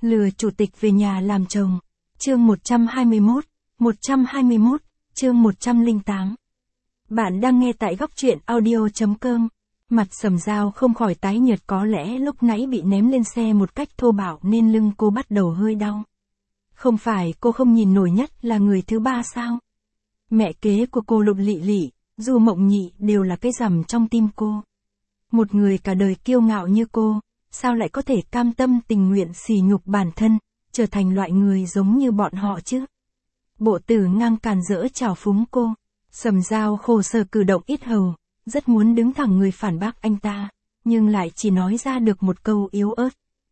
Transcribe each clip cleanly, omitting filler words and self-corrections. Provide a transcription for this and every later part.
Lừa chủ tịch về nhà làm chồng. Chương 121, chương 108. Bạn đang nghe tại góc truyện audio.com. Mặt Sầm Dao không khỏi tái nhợt, có lẽ lúc nãy bị ném lên xe một cách thô bạo nên lưng cô bắt đầu hơi đau. Không phải cô không nhìn nổi nhất là người thứ ba sao? Mẹ kế của cô Lục Lị Lị, Du Mộng Nhị đều là cái rằm trong tim cô. Một người cả đời kiêu ngạo như cô, sao lại có thể cam tâm tình nguyện sỉ nhục bản thân, trở thành loại người giống như bọn họ chứ? Bộ Tử Ngang càn rỡ trào phúng cô. Sầm Dao khổ sở cử động ít hầu, rất muốn đứng thẳng người phản bác anh ta, nhưng lại chỉ nói ra được một câu yếu ớt.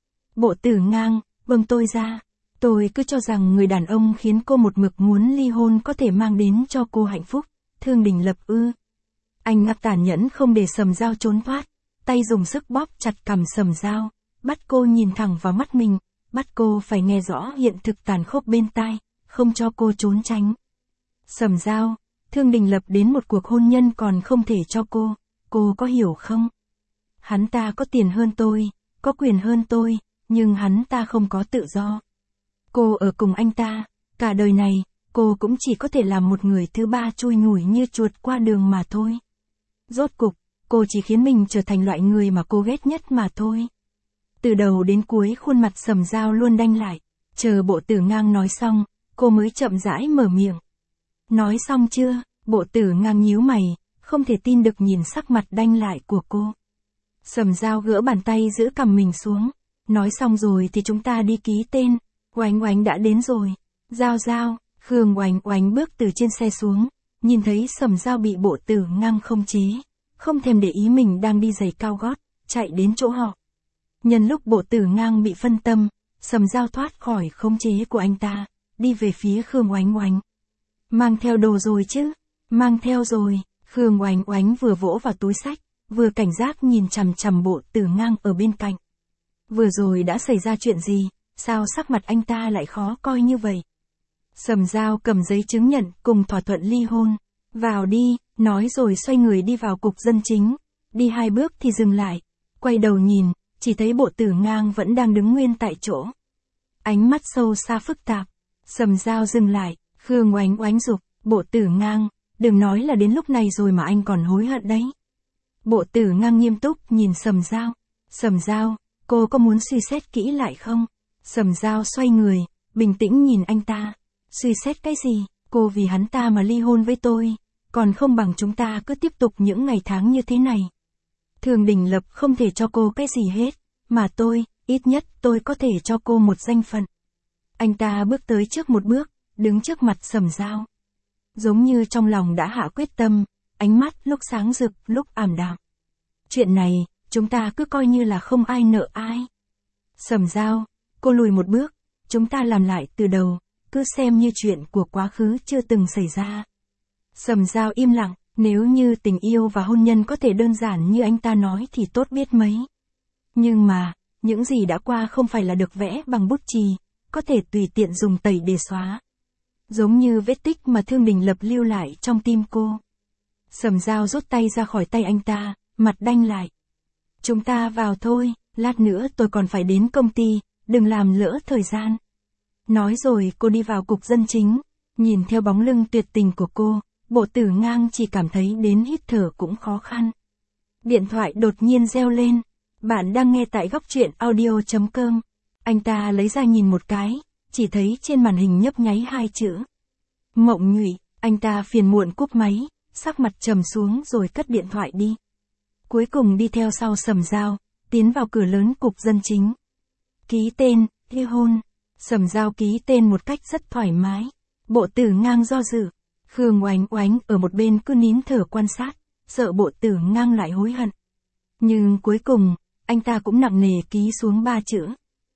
Bộ Tử Ngang, buông tôi ra. Tôi cứ cho rằng người đàn ông khiến cô một mực muốn ly hôn có thể mang đến cho cô hạnh phúc. Thương Đình Lập ư? Anh ngạc tàn nhẫn không để Sầm Dao trốn thoát, tay dùng sức bóp chặt cằm Sầm Dao, bắt cô nhìn thẳng vào mắt mình, bắt cô phải nghe rõ hiện thực tàn khốc bên tai, không cho cô trốn tránh. Sầm Dao, Thương Đình Lập đến một cuộc hôn nhân còn không thể cho cô có hiểu không? Hắn ta có tiền hơn tôi, có quyền hơn tôi, nhưng hắn ta không có tự do. Cô ở cùng anh ta, cả đời này, cô cũng chỉ có thể làm một người thứ ba chui nhủi như chuột qua đường mà thôi. Rốt cục, cô chỉ khiến mình trở thành loại người mà cô ghét nhất mà thôi. Từ đầu đến cuối khuôn mặt Sầm Dao luôn đanh lại, chờ Bộ Tử Ngang nói xong, cô mới chậm rãi mở miệng. Nói xong chưa? Bộ Tử Ngang nhíu mày, không thể tin được nhìn sắc mặt đanh lại của cô. Sầm Dao gỡ bàn tay giữ cằm mình xuống. Nói xong rồi thì chúng ta đi ký tên. Oánh Oánh đã đến rồi. Dao, Khương Oánh Oánh bước từ trên xe xuống, nhìn thấy Sầm Dao bị Bộ Tử Ngang không chế, không thèm để ý mình đang đi giày cao gót, chạy đến chỗ họ. Nhân lúc Bộ Tử Ngang bị phân tâm, Sầm Dao thoát khỏi khống chế của anh ta, đi về phía Khương Oánh Oánh. Mang theo đồ rồi chứ? Mang theo rồi. Khương Oánh Oánh vừa vỗ vào túi xách, vừa cảnh giác nhìn chằm chằm Bộ Tử Ngang ở bên cạnh. Vừa rồi đã xảy ra chuyện gì, sao sắc mặt anh ta lại khó coi như vậy? Sầm Dao cầm giấy chứng nhận cùng thỏa thuận ly hôn. Vào đi, nói rồi xoay người đi vào cục dân chính. Đi 2 bước thì dừng lại, quay đầu nhìn, chỉ thấy Bộ Tử Ngang vẫn đang đứng nguyên tại chỗ. Ánh mắt sâu xa phức tạp. Sầm Dao dừng lại, Khương Oánh Oánh giục, Bộ Tử Ngang, đừng nói là đến lúc này rồi mà anh còn hối hận đấy. Bộ Tử Ngang nghiêm túc nhìn Sầm Dao. Sầm Dao, cô có muốn suy xét kỹ lại không? Sầm Dao xoay người, bình tĩnh nhìn anh ta. Suy xét cái gì? Cô vì hắn ta mà ly hôn với tôi, còn không bằng chúng ta cứ tiếp tục những ngày tháng như thế này. Thương Đình Lập không thể cho cô cái gì hết, mà tôi, ít nhất tôi có thể cho cô một danh phận. Anh ta bước tới trước một bước, đứng trước mặt Sầm Dao. Giống như trong lòng đã hạ quyết tâm, ánh mắt lúc sáng rực, lúc ảm đạm. Chuyện này, chúng ta cứ coi như là không ai nợ ai. Sầm Dao, cô lùi một bước, chúng ta làm lại từ đầu, cứ xem như chuyện của quá khứ chưa từng xảy ra. Sầm Dao im lặng, nếu như tình yêu và hôn nhân có thể đơn giản như anh ta nói thì tốt biết mấy. Nhưng mà, những gì đã qua không phải là được vẽ bằng bút chì, có thể tùy tiện dùng tẩy để xóa. Giống như vết tích mà Thương Đình Lập lưu lại trong tim cô. Sầm Dao rút tay ra khỏi tay anh ta, mặt đanh lại. Chúng ta vào thôi, lát nữa tôi còn phải đến công ty, đừng làm lỡ thời gian. Nói rồi cô đi vào cục dân chính, nhìn theo bóng lưng tuyệt tình của cô, Bộ Tử Ngang chỉ cảm thấy đến hít thở cũng khó khăn. Điện thoại đột nhiên reo lên. Bạn đang nghe tại góc truyện audio.com. Anh ta lấy ra nhìn một cái, chỉ thấy trên màn hình nhấp nháy 2 chữ. Mộng Nhụy. Anh ta phiền muộn cúp máy, sắc mặt trầm xuống rồi cất điện thoại đi. Cuối cùng đi theo sau Sầm Dao, tiến vào cửa lớn cục dân chính. Ký tên, ly hôn. Sầm Dao ký tên một cách rất thoải mái. Bộ Tử Ngang do dự. Khương Oánh Oánh ở một bên cứ nín thở quan sát, sợ Bộ Tử Ngang lại hối hận. Nhưng cuối cùng, anh ta cũng nặng nề ký xuống 3 chữ.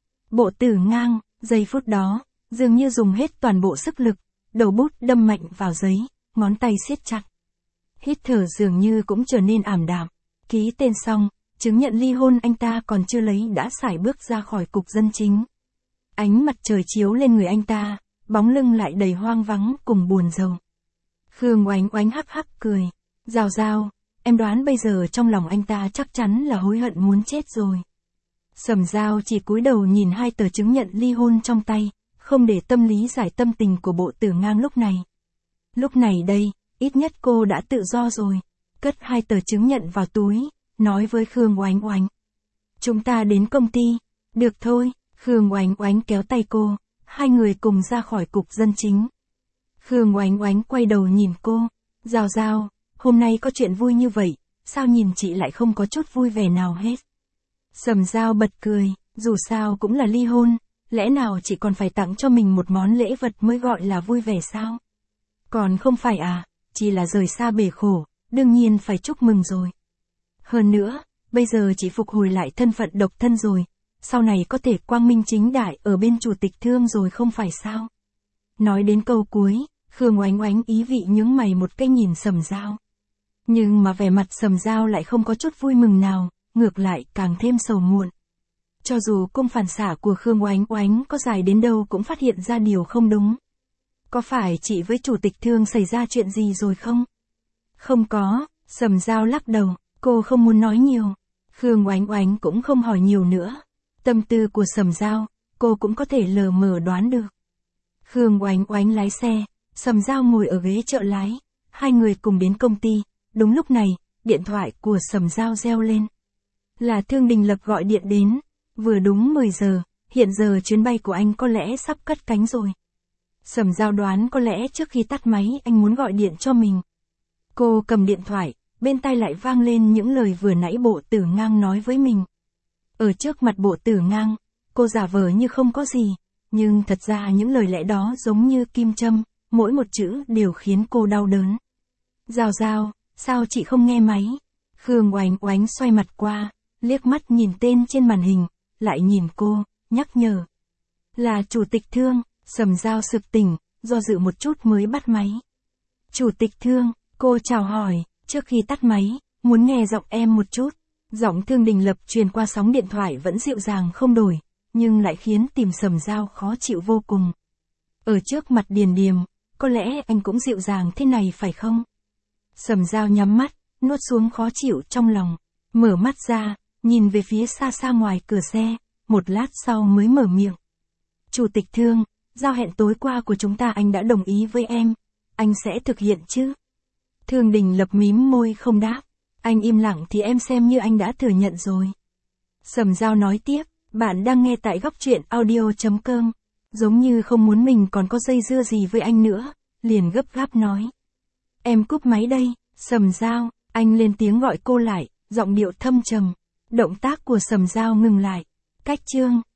Bộ Tử Ngang, giây phút đó, dường như dùng hết toàn bộ sức lực, đầu bút đâm mạnh vào giấy, ngón tay siết chặt. Hít thở dường như cũng trở nên ảm đạm. Ký tên xong, chứng nhận ly hôn anh ta còn chưa lấy đã sải bước ra khỏi cục dân chính. Ánh mặt trời chiếu lên người anh ta, bóng lưng lại đầy hoang vắng cùng buồn rầu. Khương Oánh Oánh hắc hắc cười. Dao, em đoán bây giờ trong lòng anh ta chắc chắn là hối hận muốn chết rồi. Sầm Dao chỉ cúi đầu nhìn 2 tờ chứng nhận ly hôn trong tay, không để tâm lý giải tâm tình của Bộ Tử Ngang lúc này. Lúc này đây, ít nhất cô đã tự do rồi. Cất 2 tờ chứng nhận vào túi, nói với Khương Oánh Oánh. Chúng ta đến công ty. Được thôi, Khương Oánh Oánh kéo tay cô, 2 người cùng ra khỏi cục dân chính. Khương Oánh Oánh quay đầu nhìn cô. Dao Dao, hôm nay có chuyện vui như vậy, sao nhìn chị lại không có chút vui vẻ nào hết? Sầm Dao bật cười, dù sao cũng là ly hôn, lẽ nào chị còn phải tặng cho mình một món lễ vật mới gọi là vui vẻ sao? Còn không phải à, chỉ là rời xa bể khổ, đương nhiên phải chúc mừng rồi. Hơn nữa, bây giờ chị phục hồi lại thân phận độc thân rồi, sau này có thể quang minh chính đại ở bên chủ tịch Thương rồi không phải sao? Nói đến câu cuối, Khương Oánh Oánh ý vị nhướng mày một cái nhìn Sầm Dao. Nhưng mà vẻ mặt Sầm Dao lại không có chút vui mừng nào, ngược lại càng thêm sầu muộn. Cho dù cung phản xạ của Khương Oánh Oánh có dài đến đâu cũng phát hiện ra điều không đúng. Có phải chị với chủ tịch Thương xảy ra chuyện gì rồi không? Không có, Sầm Dao lắc đầu, cô không muốn nói nhiều. Khương Oánh Oánh cũng không hỏi nhiều nữa. Tâm tư của Sầm Dao, cô cũng có thể lờ mờ đoán được. Khương Oánh Oánh lái xe, Sầm Dao ngồi ở ghế trợ lái, 2 người cùng đến công ty. Đúng lúc này, điện thoại của Sầm Dao reo lên. Là Thương Đình Lập gọi điện đến, vừa đúng 10 giờ, hiện giờ chuyến bay của anh có lẽ sắp cất cánh rồi. Sầm Dao đoán có lẽ trước khi tắt máy anh muốn gọi điện cho mình. Cô cầm điện thoại, bên tai lại vang lên những lời vừa nãy Bộ Tử Ngang nói với mình. Ở trước mặt Bộ Tử Ngang, cô giả vờ như không có gì, nhưng thật ra những lời lẽ đó giống như kim châm, mỗi một chữ đều khiến cô đau đớn. Dao Dao, sao chị không nghe máy? Khương Oánh Oánh xoay mặt qua, liếc mắt nhìn tên trên màn hình, lại nhìn cô, nhắc nhở. Là chủ tịch Thương. Sầm Dao sực tỉnh, do dự một chút mới bắt máy. Chủ tịch Thương, cô chào hỏi, trước khi tắt máy, muốn nghe giọng em một chút. Giọng Thương Đình Lập truyền qua sóng điện thoại vẫn dịu dàng không đổi, nhưng lại khiến tìm Sầm Dao khó chịu vô cùng. Ở trước mặt Điền Điềm, có lẽ anh cũng dịu dàng thế này phải không? Sầm Dao nhắm mắt, nuốt xuống khó chịu trong lòng, mở mắt ra, nhìn về phía xa xa ngoài cửa xe, một lát sau mới mở miệng. Chủ tịch Thương, giao hẹn tối qua của chúng ta anh đã đồng ý với em, anh sẽ thực hiện chứ? Thương Đình Lập mím môi không đáp, anh im lặng thì em xem như anh đã thừa nhận rồi. Sầm Dao nói tiếp, bạn đang nghe tại góc truyện audio.com, giống như không muốn mình còn có dây dưa gì với anh nữa, liền gấp gáp nói. Em cúp máy đây, Sầm Dao, anh lên tiếng gọi cô lại, giọng điệu thâm trầm, động tác của Sầm Dao ngừng lại, cách chương.